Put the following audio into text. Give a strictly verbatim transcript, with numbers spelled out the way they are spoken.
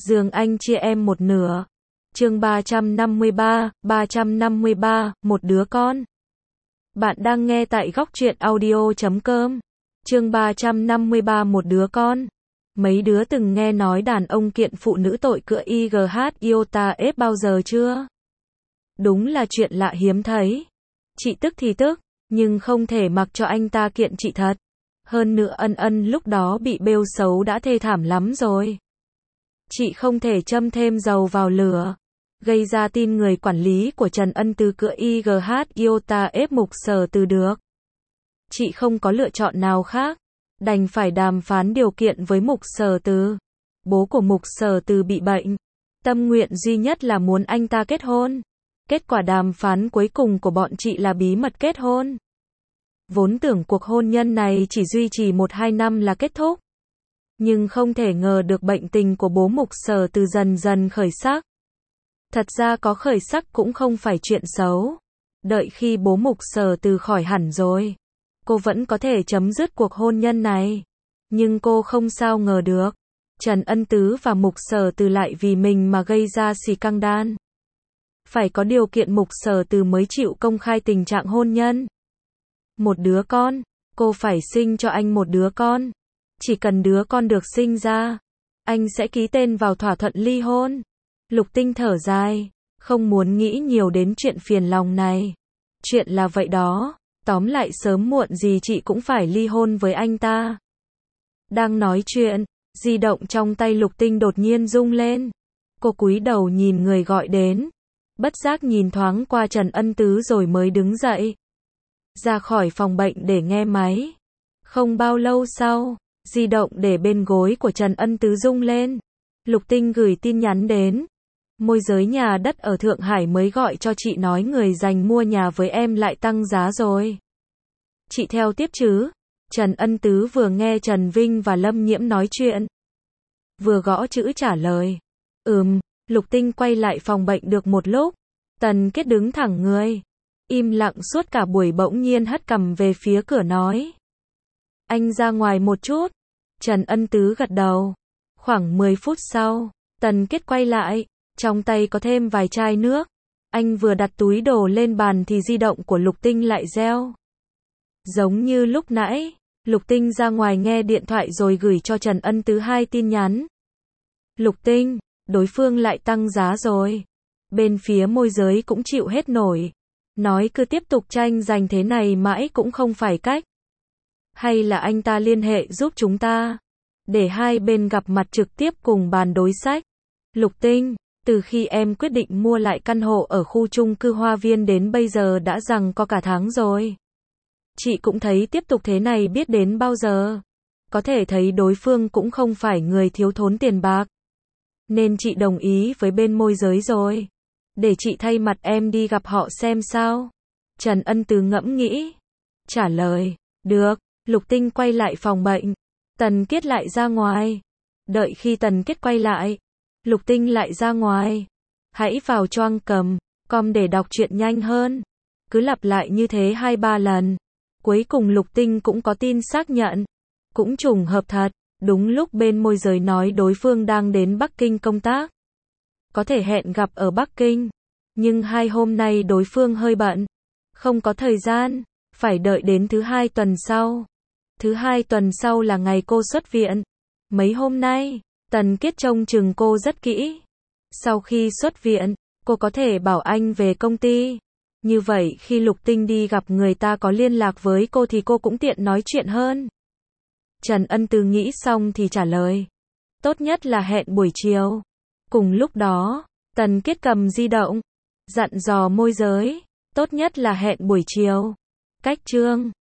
giường anh chia em một nửa. Chương ba trăm năm mươi ba, ba trăm năm mươi ba, một đứa con. Bạn đang nghe tại góc truyện audio chấm com. Chương ba trăm năm mươi ba, một đứa con. Mấy đứa từng nghe nói đàn ông kiện phụ nữ tội cựa i giê hát iota ép bao giờ chưa? Đúng là chuyện lạ hiếm thấy. Chị tức thì tức, nhưng không thể mặc cho anh ta kiện chị thật. Hơn nữa Ân Ân lúc đó bị bêu xấu đã thê thảm lắm rồi. Chị không thể châm thêm dầu vào lửa. Gây ra tin người quản lý của Trần Ân Từ cựa i giê hát iota ép Mục Sở Từ được. Chị không có lựa chọn nào khác. Đành phải đàm phán điều kiện với Mục Sở Từ. Bố của Mục Sở Từ bị bệnh. Tâm nguyện duy nhất là muốn anh ta kết hôn. Kết quả đàm phán cuối cùng của bọn chị là bí mật kết hôn. Vốn tưởng cuộc hôn nhân này chỉ duy trì một hai năm là kết thúc. Nhưng không thể ngờ được bệnh tình của bố Mục Sở Từ dần dần khởi sắc. Thật ra có khởi sắc cũng không phải chuyện xấu. Đợi khi bố Mục Sở Từ khỏi hẳn rồi, cô vẫn có thể chấm dứt cuộc hôn nhân này. Nhưng cô không sao ngờ được, Trần Ân Tứ và Mục Sở Từ lại vì mình mà gây ra xì căng đan. Phải có điều kiện Mục Sở Từ mới chịu công khai tình trạng hôn nhân. Một đứa con, cô phải sinh cho anh một đứa con. Chỉ cần đứa con được sinh ra, anh sẽ ký tên vào thỏa thuận ly hôn. Lục Tinh thở dài, không muốn nghĩ nhiều đến chuyện phiền lòng này. Chuyện là vậy đó, tóm lại sớm muộn gì chị cũng phải ly hôn với anh ta. Đang nói chuyện, di động trong tay Lục Tinh đột nhiên rung lên. Cô cúi đầu nhìn người gọi đến, bất giác nhìn thoáng qua Trần Ân Tứ rồi mới đứng dậy. Ra khỏi phòng bệnh để nghe máy. Không bao lâu sau, di động để bên gối của Trần Ân Tứ rung lên. Lục Tinh gửi tin nhắn đến. Môi giới nhà đất ở Thượng Hải mới gọi cho chị nói người giành mua nhà với em lại tăng giá rồi. Chị theo tiếp chứ? Trần Ân Tứ vừa nghe Trần Vinh và Lâm Nhiễm nói chuyện, vừa gõ chữ trả lời. Ừm, Lục Tinh quay lại phòng bệnh được một lúc. Tần Kết đứng thẳng người, im lặng suốt cả buổi, bỗng nhiên hất cằm về phía cửa nói. Anh ra ngoài một chút. Trần Ân Tứ gật đầu. Khoảng mười phút sau, Tần Kết quay lại, trong tay có thêm vài chai nước. Anh vừa đặt túi đồ lên bàn thì di động của Lục Tinh lại reo. Giống như lúc nãy, Lục Tinh ra ngoài nghe điện thoại rồi gửi cho Trần Ân Tứ hai tin nhắn. Lục Tinh, đối phương lại tăng giá rồi. Bên phía môi giới cũng chịu hết nổi. Nói cứ tiếp tục tranh giành thế này mãi cũng không phải cách. Hay là anh ta liên hệ giúp chúng ta, để hai bên gặp mặt trực tiếp cùng bàn đối sách. Lục Tinh, từ khi em quyết định mua lại căn hộ ở khu chung cư Hoa Viên đến bây giờ đã giằng co cả tháng rồi. Chị cũng thấy tiếp tục thế này biết đến bao giờ. Có thể thấy đối phương cũng không phải người thiếu thốn tiền bạc. Nên chị đồng ý với bên môi giới rồi. Để chị thay mặt em đi gặp họ xem sao. Trần Ân Tứ ngẫm nghĩ, trả lời. Được. Lục Tinh quay lại phòng bệnh. Tần Kết lại ra ngoài. Đợi khi Tần Kết quay lại, Lục Tinh lại ra ngoài. Hãy vào choang cầm com để đọc truyện nhanh hơn. Cứ lặp lại như thế hai ba lần. Cuối cùng Lục Tinh cũng có tin xác nhận. Cũng trùng hợp thật, đúng lúc bên môi giới nói đối phương đang đến Bắc Kinh công tác. Có thể hẹn gặp ở Bắc Kinh. Nhưng hai hôm nay đối phương hơi bận. Không có thời gian, phải đợi đến thứ hai tuần sau. Thứ hai tuần sau là ngày cô xuất viện. Mấy hôm nay, Tần Kết trông chừng cô rất kỹ. Sau khi xuất viện, cô có thể bảo anh về công ty. Như vậy khi Lục Tinh đi gặp người ta có liên lạc với cô thì cô cũng tiện nói chuyện hơn. Trần Ân Tứ nghĩ xong thì trả lời. Tốt nhất là hẹn buổi chiều. Cùng lúc đó, Tần Kết cầm di động, dặn dò môi giới. Tốt nhất là hẹn buổi chiều. Cách chương